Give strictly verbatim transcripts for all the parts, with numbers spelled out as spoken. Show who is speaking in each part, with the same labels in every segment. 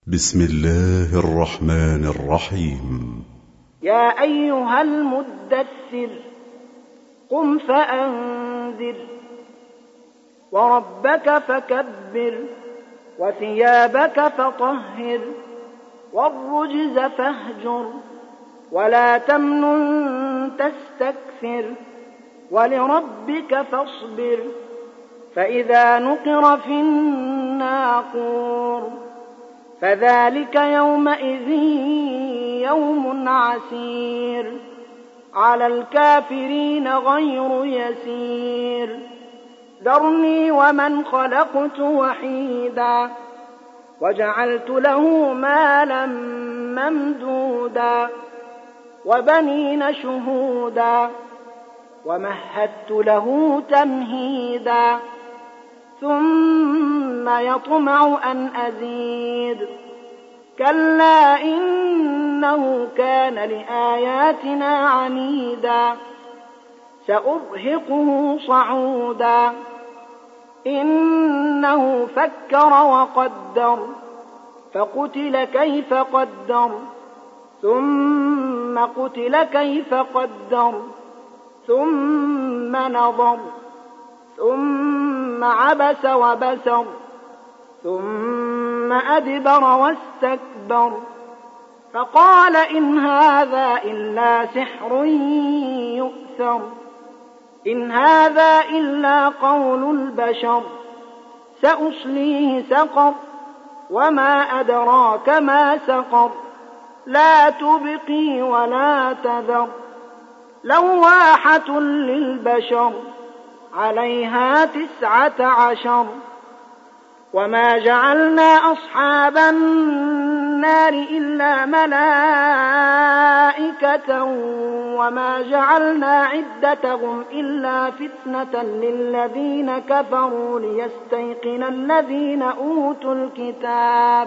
Speaker 1: بسم الله الرحمن الرحيم.
Speaker 2: يا أيها المدثر قم فأنذر وربك فكبر وثيابك فطهر والرجز فاهجر ولا تمنن تستكثر ولربك فاصبر فإذا نقر في الناقور فذلك يومئذ يوم عسير على الكافرين غير يسير ذرني ومن خلقت وحيدا وجعلت له مالا ممدودا وبنين شهودا ومهدت له تمهيدا ثم يطمع أن أزيد كلا إنه كان لآياتنا عنيدا سأرهقه صعودا إنه فكر وقدر فقتل كيف قدر ثم قتل كيف قدر ثم نظر ثم عبس وبسر ثم أدبر واستكبر فقال إن هذا إلا سحر يؤثر إن هذا إلا قول البشر سأصليه سقر وما أدراك ما سقر لا تبقي ولا تذر لواحة للبشر عليها تسعة عشر وما جعلنا أصحاب النار إلا ملائكة وما جعلنا عدتهم إلا فتنة للذين كفروا ليستيقن الذين أوتوا الكتاب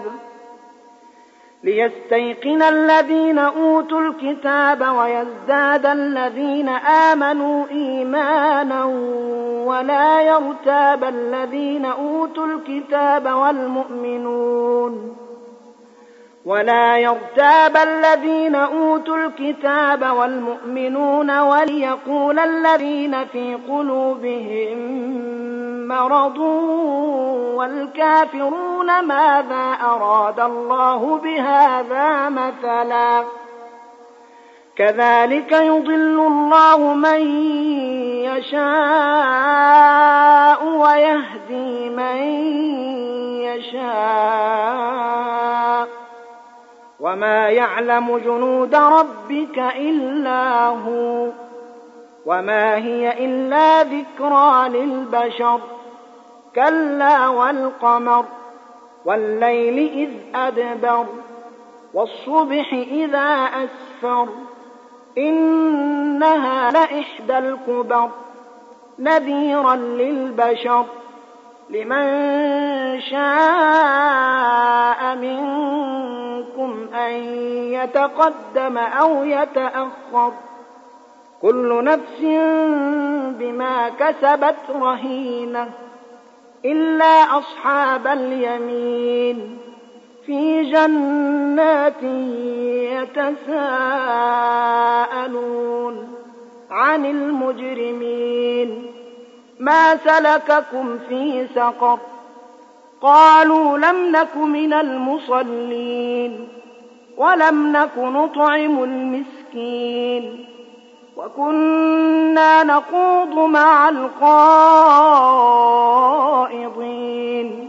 Speaker 2: ليستيقن الذين أوتوا الكتاب ويزداد الذين آمنوا إيمانا ولا يرتاب الذين أوتوا الكتاب والمؤمنون ولا يرتاب الذين أوتوا الكتاب والمؤمنون وليقول الذين في قلوبهم مرض والكافرون ماذا أراد الله بهذا مثلا كذلك يضل الله من يشاء ويهدي من يشاء وما يعلم جنود ربك إلا هو وما هي إلا ذكرى للبشر كلا والقمر والليل إذ أدبر والصبح إذا أسفر إنها لإحدى الكبر نذيرا للبشر لمن شاء منكم أن يتقدم أو يتأخر كل نفس بما كسبت رهينة إلا أصحاب اليمين في جنات يتساءلون عن المجرمين ما سلككم في سقر قالوا لم نك من المصلين ولم نك نطعم المسكين وكنا نخوض مع الخائضين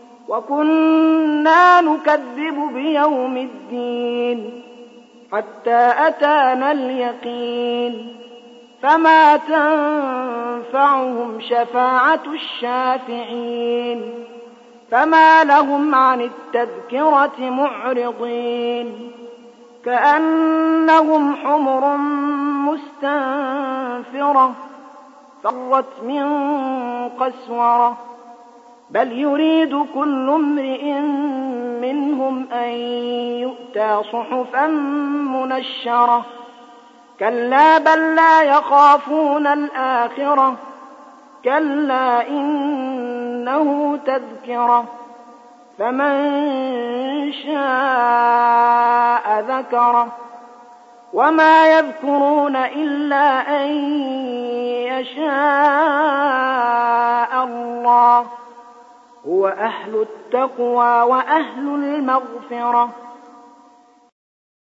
Speaker 2: وكنا نكذب بيوم الدين حتى أتانا اليقين فما تنفعهم شفاعة الشافعين فما لهم عن التذكرة معرضين كأنهم حمر مستنفرة فرت من قسورة بل يريد كل امرئ منهم أن يؤتى صحفا منشرة كلا بل لا يخافون الآخرة كلا إنه تذكرة فمن شاء نكره وما يذكرون إلا أن يشاء الله هو أهل التقوى وأهل المغفرة